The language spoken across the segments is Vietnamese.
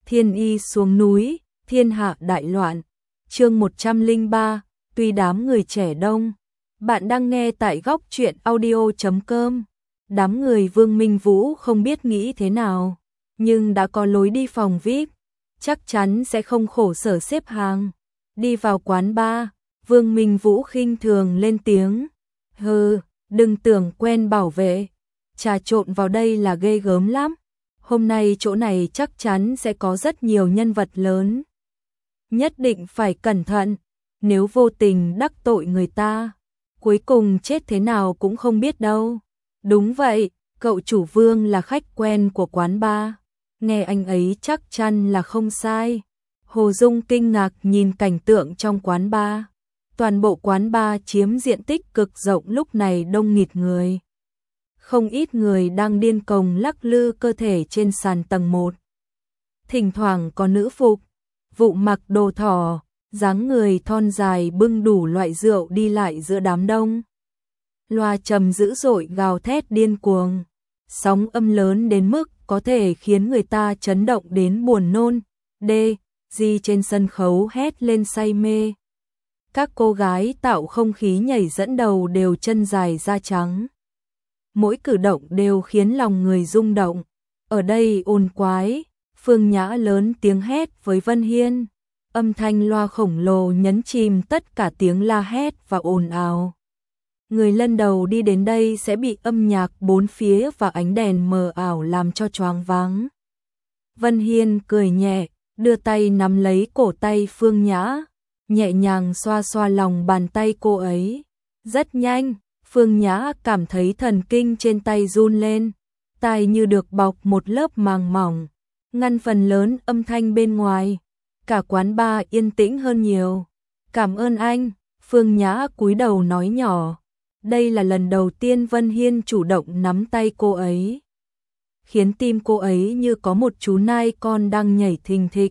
Thiên y xuống núi, thiên hạ đại loạn. Chương 103, tuy đám người trẻ đông. Bạn đang nghe tại góc truyện audio.com. Đám người Vương Minh Vũ không biết nghĩ thế nào, nhưng đã có lối đi phòng VIP, chắc chắn sẽ không khổ sở xếp hàng. Đi vào quán bar, Vương Minh Vũ khinh thường lên tiếng. Hừ, đừng tưởng quen bảo vệ, trà trộn vào đây là ghê gớm lắm. Hôm nay chỗ này chắc chắn sẽ có rất nhiều nhân vật lớn. Nhất định phải cẩn thận, nếu vô tình đắc tội người ta, cuối cùng chết thế nào cũng không biết đâu. Đúng vậy, cậu chủ Vương là khách quen của quán bar, nghe anh ấy chắc chắn là không sai. Hồ Dung kinh ngạc nhìn cảnh tượng trong quán bar. Toàn bộ quán bar chiếm diện tích cực rộng lúc này đông nghịt người. Không ít người đang điên cuồng lắc lư cơ thể trên sàn tầng 1. Thỉnh thoảng có nữ phục, vụ mặc đồ thỏ, dáng người thon dài bưng đủ loại rượu đi lại giữa đám đông. Loa trầm dữ dội gào thét điên cuồng, sóng âm lớn đến mức có thể khiến người ta chấn động đến buồn nôn. Di trên sân khấu hét lên say mê. Các cô gái tạo không khí nhảy dẫn đầu đều chân dài da trắng. Mỗi cử động đều khiến lòng người rung động. Ở đây ồn quái, Phương Nhã lớn tiếng hét với Vân Hiên. Âm thanh loa khổng lồ nhấn chìm tất cả tiếng la hét và ồn ào. Người lần đầu đi đến đây sẽ bị âm nhạc bốn phía và ánh đèn mờ ảo làm cho choáng váng. Vân Hiên cười nhẹ, đưa tay nắm lấy cổ tay Phương Nhã, nhẹ nhàng xoa xoa lòng bàn tay cô ấy. Rất nhanh, Phương Nhã cảm thấy thần kinh trên tay run lên, tai như được bọc một lớp màng mỏng, ngăn phần lớn âm thanh bên ngoài. Cả quán bar yên tĩnh hơn nhiều. Cảm ơn anh, Phương Nhã cúi đầu nói nhỏ. Đây là lần đầu tiên Vân Hiên chủ động nắm tay cô ấy, khiến tim cô ấy như có một chú nai con đang nhảy thình thịch.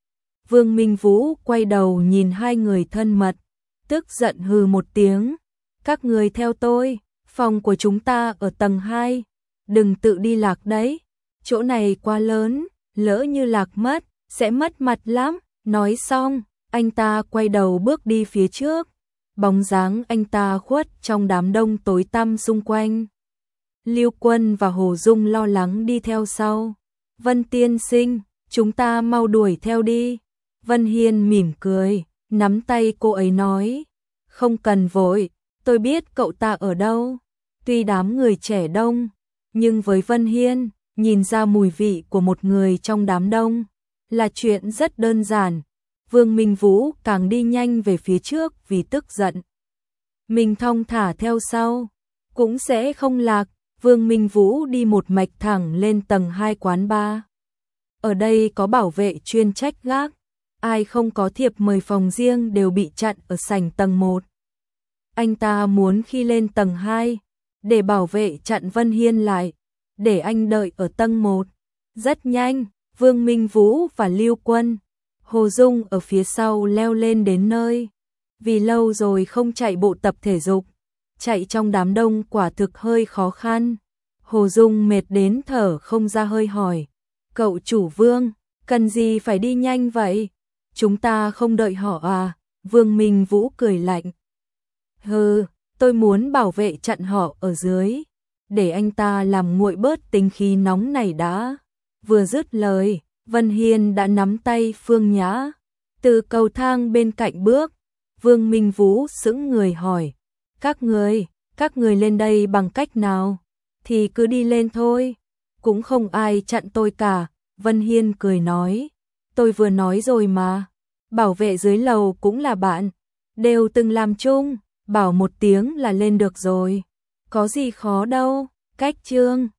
Vương Minh Vũ quay đầu nhìn hai người thân mật, tức giận hừ một tiếng. Các người theo tôi, phòng của chúng ta ở tầng 2, đừng tự đi lạc đấy, chỗ này quá lớn, lỡ như lạc mất, sẽ mất mặt lắm. Nói xong, anh ta quay đầu bước đi phía trước, bóng dáng anh ta khuất trong đám đông tối tăm xung quanh. Lưu Quân và Hồ Dung lo lắng đi theo sau. Vân tiên sinh, chúng ta mau đuổi theo đi. Vân Hiên mỉm cười, nắm tay cô ấy nói. Không cần vội, tôi biết cậu ta ở đâu. Tuy đám người trẻ đông, nhưng với Vân Hiên, nhìn ra mùi vị của một người trong đám đông là chuyện rất đơn giản. Vương Minh Vũ càng đi nhanh về phía trước vì tức giận. Mình thong thả theo sau, cũng sẽ không lạc. Vương Minh Vũ đi một mạch thẳng lên tầng 2 quán bar. Ở đây có bảo vệ chuyên trách gác, ai không có thiệp mời phòng riêng đều bị chặn ở sảnh tầng 1. Anh ta muốn khi lên tầng 2, để bảo vệ chặn Vân Hiên lại, để anh đợi ở tầng 1. Rất nhanh, Vương Minh Vũ và Lưu Quân, Hồ Dung ở phía sau leo lên đến nơi. Vì lâu rồi không chạy bộ tập thể dục, chạy trong đám đông quả thực hơi khó khăn. Hồ Dung mệt đến thở không ra hơi hỏi. Cậu chủ Vương, cần gì phải đi nhanh vậy? Chúng ta không đợi họ à? Vương Minh Vũ cười lạnh. Hừ, tôi muốn bảo vệ chặn họ ở dưới, để anh ta làm nguội bớt tính khí nóng này đã. Vừa dứt lời, Vân Hiên đã nắm tay Phương Nhã, từ cầu thang bên cạnh bước. Vương Minh Vũ sững người hỏi. Các người lên đây bằng cách nào? Thì cứ đi lên thôi, cũng không ai chặn tôi cả. Vân Hiên cười nói. Tôi vừa nói rồi mà, bảo vệ dưới lầu cũng là bạn, đều từng làm chung, bảo một tiếng là lên được rồi. Có gì khó đâu, cách chương.